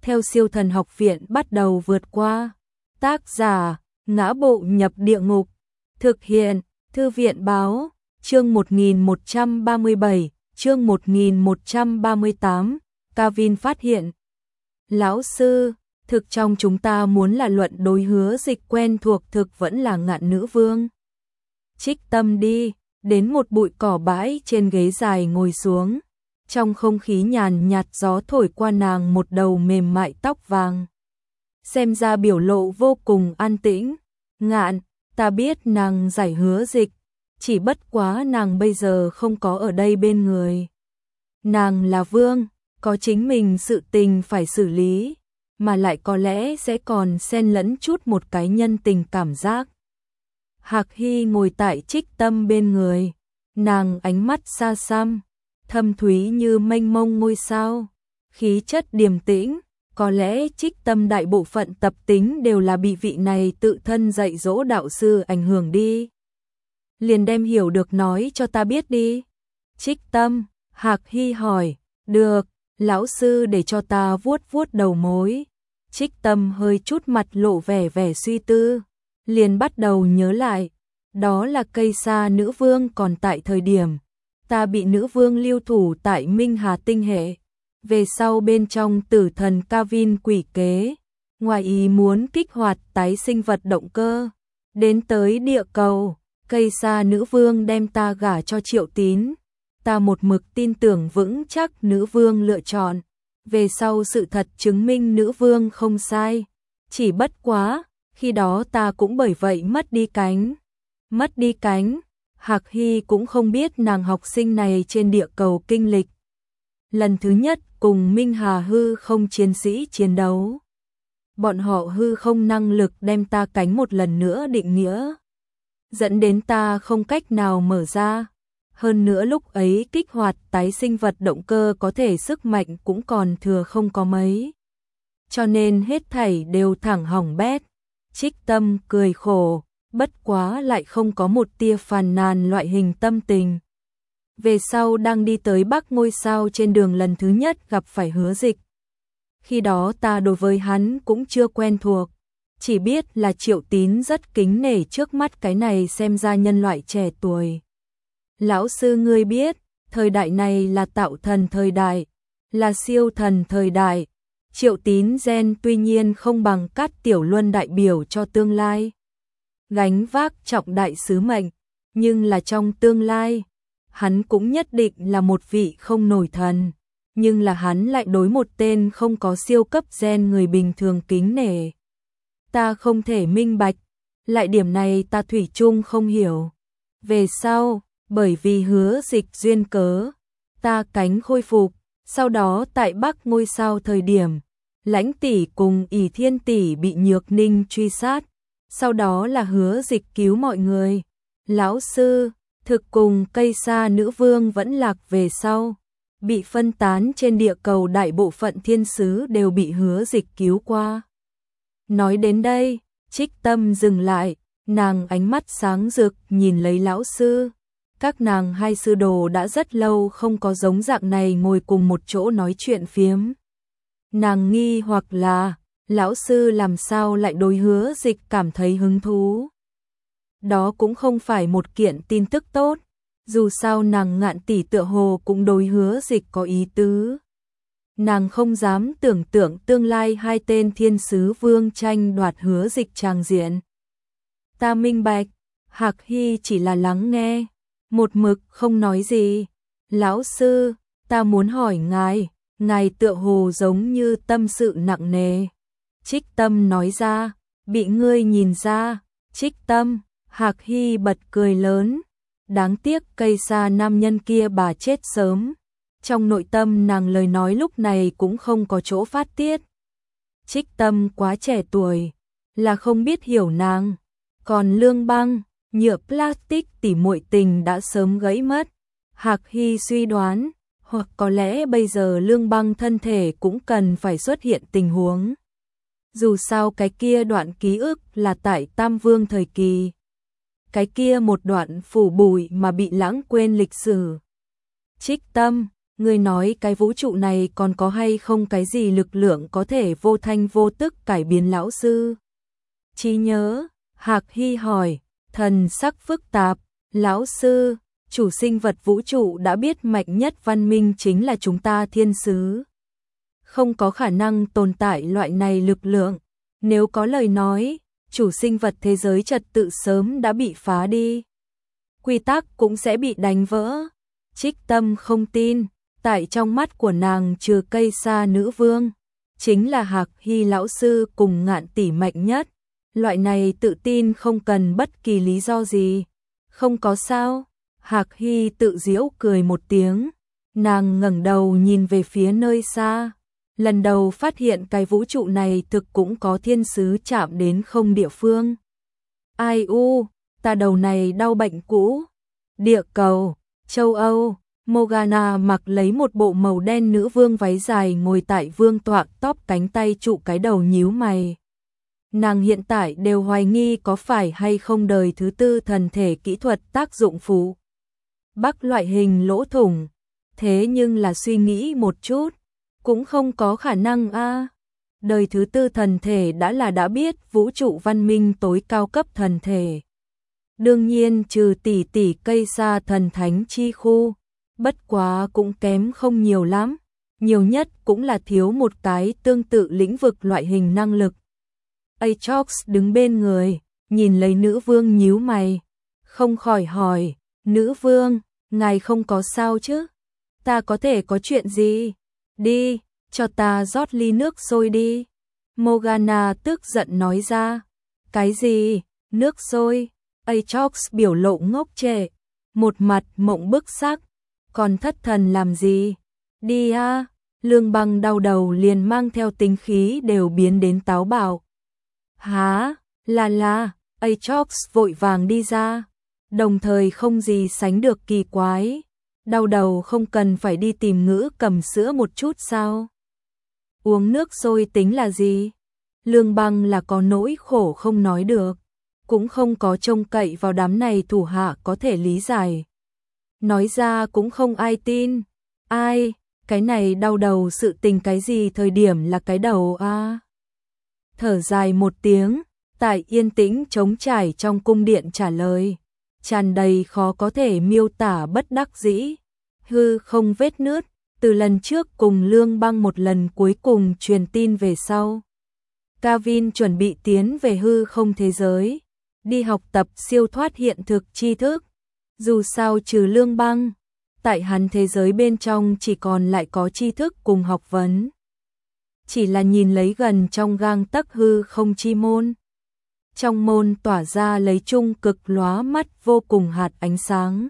theo Siêu Thần Học Viện bắt đầu vượt qua. Tác giả: Ngã Bộ Nhập Địa Ngục. Thực hiện: Thư viện báo. Chương 1137, chương 1138. Kavin phát hiện. Lão sư, thực trong chúng ta muốn là luận đối Hứa Dịch quen thuộc thực vẫn là Ngạn nữ vương. Trích Tâm đi, đến một bụi cỏ bãi trên ghế dài ngồi xuống. Trong không khí nhàn nhạt gió thổi qua nàng một đầu mềm mại tóc vàng. Xem ra biểu lộ vô cùng an tĩnh. Ngạn, ta biết nàng giải Hứa Dịch, chỉ bất quá nàng bây giờ không có ở đây bên người. Nàng là vương, có chính mình sự tình phải xử lý, mà lại có lẽ sẽ còn xen lẫn chút một cái nhân tình cảm giác. Hạc Hy ngồi tại Trích Tâm bên người, nàng ánh mắt xa xăm, thâm thúy như mênh mông ngôi sao, khí chất điềm tĩnh, có lẽ Trích Tâm đại bộ phận tập tính đều là bị vị này tự thân dạy dỗ đạo sư ảnh hưởng đi. Liền đem hiểu được nói cho ta biết đi. Trích Tâm, Hạc Hy hỏi, được, lão sư để cho ta vuốt vuốt đầu mối. Trích Tâm hơi chút mặt lộ vẻ suy tư, liền bắt đầu nhớ lại, đó là cây sa nữ vương còn tại thời điểm ta bị nữ vương lưu thủ tại Minh Hà tinh hệ, về sau bên trong tử thần Kavin quỷ kế, ngoài ý muốn kích hoạt tái sinh vật động cơ, đến tới địa cầu, cây sa nữ vương đem ta gả cho Triệu Tín, ta một mực tin tưởng vững chắc nữ vương lựa chọn, về sau sự thật chứng minh nữ vương không sai, chỉ bất quá, khi đó ta cũng bởi vậy mất đi cánh. Hạc Hy cũng không biết nàng học sinh này trên địa cầu kinh lịch. Lần thứ nhất cùng Minh Hà hư không chiến sĩ chiến đấu. Bọn họ hư không năng lực đem ta cánh một lần nữa định nghĩa. Dẫn đến ta không cách nào mở ra. Hơn nữa lúc ấy kích hoạt tái sinh vật động cơ có thể sức mạnh cũng còn thừa không có mấy. Cho nên hết thảy đều thẳng hỏng bét. Trích Tâm cười khổ, bất quá lại không có một tia phàn nàn loại hình tâm tình. Về sau đang đi tới Bắc ngôi sao trên đường lần thứ nhất gặp phải Hứa Dịch. Khi đó ta đối với hắn cũng chưa quen thuộc, chỉ biết là Triệu Tín rất kính nể trước mắt cái này xem ra nhân loại trẻ tuổi. Lão sư ngươi biết, thời đại này là tạo thần thời đại, là siêu thần thời đại. Triệu Tín gen tuy nhiên không bằng Cát Tiểu Luân đại biểu cho tương lai gánh vác trọng đại sứ mệnh, nhưng là trong tương lai, hắn cũng nhất định là một vị không nổi thần, nhưng là hắn lại đối một tên không có siêu cấp gen người bình thường kính nể. Ta không thể minh bạch, lại điểm này ta thủy chung không hiểu. Về sau, bởi vì Hứa Dịch duyên cớ, ta cánh khôi phục, sau đó tại Bắc ngôi sao thời điểm, Lãnh tỷ cùng ỷ Thiên tỷ bị Nhược Ninh truy sát, sau đó là Hứa Dịch cứu mọi người. Lão sư, thực cùng cây sa nữ vương vẫn lạc về sau, bị phân tán trên địa cầu đại bộ phận thiên sứ đều bị Hứa Dịch cứu qua. Nói đến đây, Trích Tâm dừng lại, nàng ánh mắt sáng rực nhìn lấy lão sư. Các nàng hai sư đồ đã rất lâu không có giống dạng này ngồi cùng một chỗ nói chuyện phiếm. Nàng nghi hoặc là, lão sư làm sao lại đối Hứa Dịch cảm thấy hứng thú. Đó cũng không phải một kiện tin tức tốt, dù sao nàng Ngạn tỷ tựa hồ cũng đối Hứa Dịch có ý tứ. Nàng không dám tưởng tượng tương lai hai tên thiên sứ vương tranh đoạt Hứa Dịch tràng diện. Ta minh bạch, Hạc Hy chỉ là lắng nghe, một mực không nói gì. Lão sư, ta muốn hỏi ngài tựa hồ giống như tâm sự nặng nề. Trích Tâm nói ra, bị ngươi nhìn ra. Trích Tâm, Hạc Hy bật cười lớn. Đáng tiếc cây sa nam nhân kia bà chết sớm. Trong nội tâm nàng lời nói lúc này cũng không có chỗ phát tiết. Trích Tâm quá trẻ tuổi, là không biết hiểu nàng. Còn Lương Băng, nhựa plastic tỉ muội tình đã sớm gãy mất. Hạc Hy suy đoán, hoặc có lẽ bây giờ Lương Băng thân thể cũng cần phải xuất hiện tình huống. Dù sao cái kia đoạn ký ức là tại Tam Vương thời kỳ. Cái kia một đoạn phủ bụi mà bị lãng quên lịch sử. Trích Tâm, Ngươi nói cái vũ trụ này còn có hay không cái gì lực lượng có thể vô thanh vô tức cải biến lão sư trí nhớ? Hạc Hy hỏi, thần sắc phức tạp. Lão sư, chủ sinh vật vũ trụ đã biết mạnh nhất văn minh chính là chúng ta thiên sứ. Không có khả năng tồn tại loại này lực lượng. Nếu có lời nói, chủ sinh vật thế giới trật tự sớm đã bị phá đi. Quy tắc cũng sẽ bị đánh vỡ. Trích Tâm không tin, tại trong mắt của nàng trừ cây sa nữ vương, chính là Hạc Hy lão sư cùng Ngạn tỷ mạnh nhất. Loại này tự tin không cần bất kỳ lý do gì. Không có sao. Hạc Hy tự giễu cười một tiếng. Nàng ngẩng đầu nhìn về phía nơi xa. Lần đầu phát hiện cái vũ trụ này thực cũng có thiên sứ chạm đến không địa phương. Ai u, ta đầu này đau bệnh cũ. Địa cầu, châu Âu, Morgana mặc lấy một bộ màu đen nữ vương váy dài ngồi tại vương tọa tóp cánh tay trụ cái đầu nhíu mày. Nàng hiện tại đều hoài nghi có phải hay không đời thứ tư thần thể kỹ thuật tác dụng phụ. Bắc loại hình lỗ thủng. Thế nhưng là suy nghĩ một chút, cũng không có khả năng a. Đời thứ tư thần thể đã biết vũ trụ văn minh tối cao cấp thần thể. Đương nhiên trừ tỷ tỷ cây sa thần thánh chi khu, bất quá cũng kém không nhiều lắm, nhiều nhất cũng là thiếu một cái tương tự lĩnh vực loại hình năng lực. Aatrox đứng bên người, nhìn lấy nữ vương nhíu mày, không khỏi hỏi, nữ vương, ngài không có sao chứ? Ta có thể có chuyện gì? Đi, cho ta rót ly nước sôi đi. Morgana tức giận nói ra. Cái gì? Nước sôi? Aatrox biểu lộ ngốc trệ, một mặt mộng bức sắc. Còn thất thần làm gì? Đi a. Lương Băng đau đầu liền mang theo tính khí đều biến đến táo bạo. Hả? Là, Aatrox vội vàng đi ra, đồng thời không gì sánh được kỳ quái. Đau đầu không cần phải đi tìm ngữ cầm sữa một chút sao? Uống nước sôi tính là gì? Lương Băng là có nỗi khổ không nói được, cũng không có trông cậy vào đám này thủ hạ có thể lý giải. Nói ra cũng không ai tin. Ai, cái này đau đầu sự tình cái gì thời điểm là cái đầu a? Thở dài một tiếng, tại yên tĩnh trống trải trong cung điện trả lời, tràn đầy khó có thể miêu tả bất đắc dĩ. Hư không vết nứt, từ lần trước cùng Lương Băng một lần cuối cùng truyền tin về sau. Kavin chuẩn bị tiến về hư không thế giới, đi học tập siêu thoát hiện thực tri thức. Dù sao trừ Lương Băng, tại hắn thế giới bên trong chỉ còn lại có tri thức cùng học vấn. Chỉ là nhìn lấy gần trong gang tấc hư không chi môn. Trong môn tỏa ra lấy chung cực lóa mắt vô cùng hạt ánh sáng,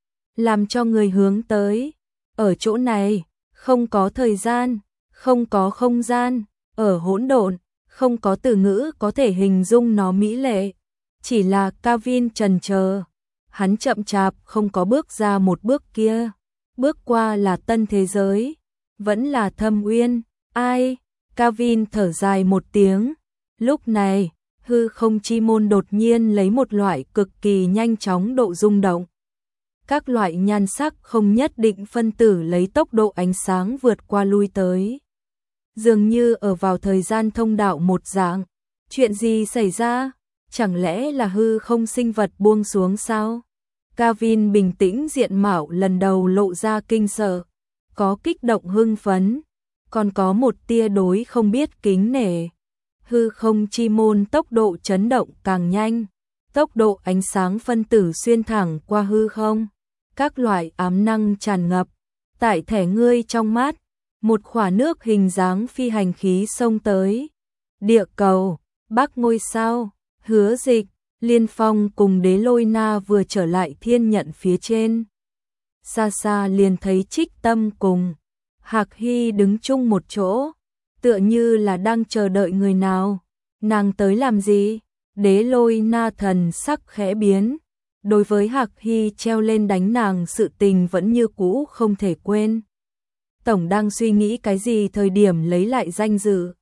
làm cho người hướng tới. Ở chỗ này, không có thời gian, không có không gian, ở hỗn độn, không có từ ngữ có thể hình dung nó mỹ lệ. Chỉ là Kavin chần chờ, hắn chậm chạp không có bước ra một bước kia. Bước qua là tân thế giới, vẫn là thâm uyên. Ai? Kavin thở dài một tiếng. Lúc này, hư không chi môn đột nhiên lấy một loại cực kỳ nhanh chóng độ rung động. Các loại nhan sắc không nhất định phân tử lấy tốc độ ánh sáng vượt qua lui tới. Dường như ở vào thời gian thông đạo một dạng. Chuyện gì xảy ra? Chẳng lẽ là hư không sinh vật buông xuống sao? Kavin bình tĩnh diện mạo lần đầu lộ ra kinh sợ, có kích động hưng phấn, còn có một tia đối không biết kính nể. Hư không chi môn tốc độ chấn động càng nhanh, tốc độ ánh sáng phân tử xuyên thẳng qua hư không, các loại ám năng tràn ngập. Tại thẻ ngươi trong mắt, một khỏa nước hình dáng phi hành khí xông tới. Địa cầu, Bắc ngôi sao, Hứa Dịch, Liên Phong cùng Đế Lôi Na vừa trở lại thiên nhận phía trên. Xa xa liền thấy Trích Tâm cùng Hạc Hy đứng chung một chỗ, tựa như là đang chờ đợi người nào. Nàng tới làm gì? Đế Lôi Na thần sắc khẽ biến. Đối với Hạc Hy treo lên đánh nàng sự tình vẫn như cũ không thể quên. Tổng đang suy nghĩ cái gì thời điểm lấy lại danh dự.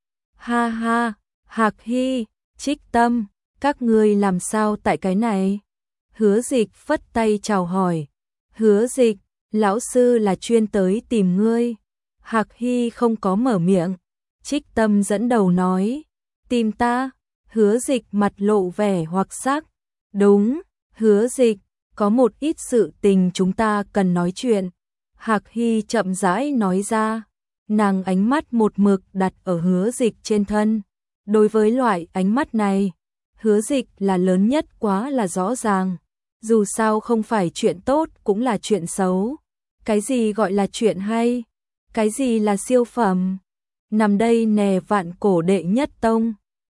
Ha ha, Hạc Hy, Trích Tâm, các ngươi làm sao tại cái này? Hứa Dịch phất tay chào hỏi. Hứa Dịch, Lão sư là chuyên tới tìm ngươi. Hạc Hy không có mở miệng. Trích Tâm dẫn đầu nói, tìm ta? Hứa Dịch mặt lộ vẻ hoặc sắc. Đúng, Hứa Dịch, có một ít sự tình chúng ta cần nói chuyện. Hạc Hy chậm rãi nói ra, nàng ánh mắt một mực đặt ở Hứa Dịch trên thân. Đối với loại ánh mắt này, Hứa Dịch là lớn nhất quá là rõ ràng. Dù sao không phải chuyện tốt cũng là chuyện xấu. Cái gì gọi là chuyện hay? Cái gì là siêu phẩm? Nằm đây nè vạn cổ đệ nhất tông.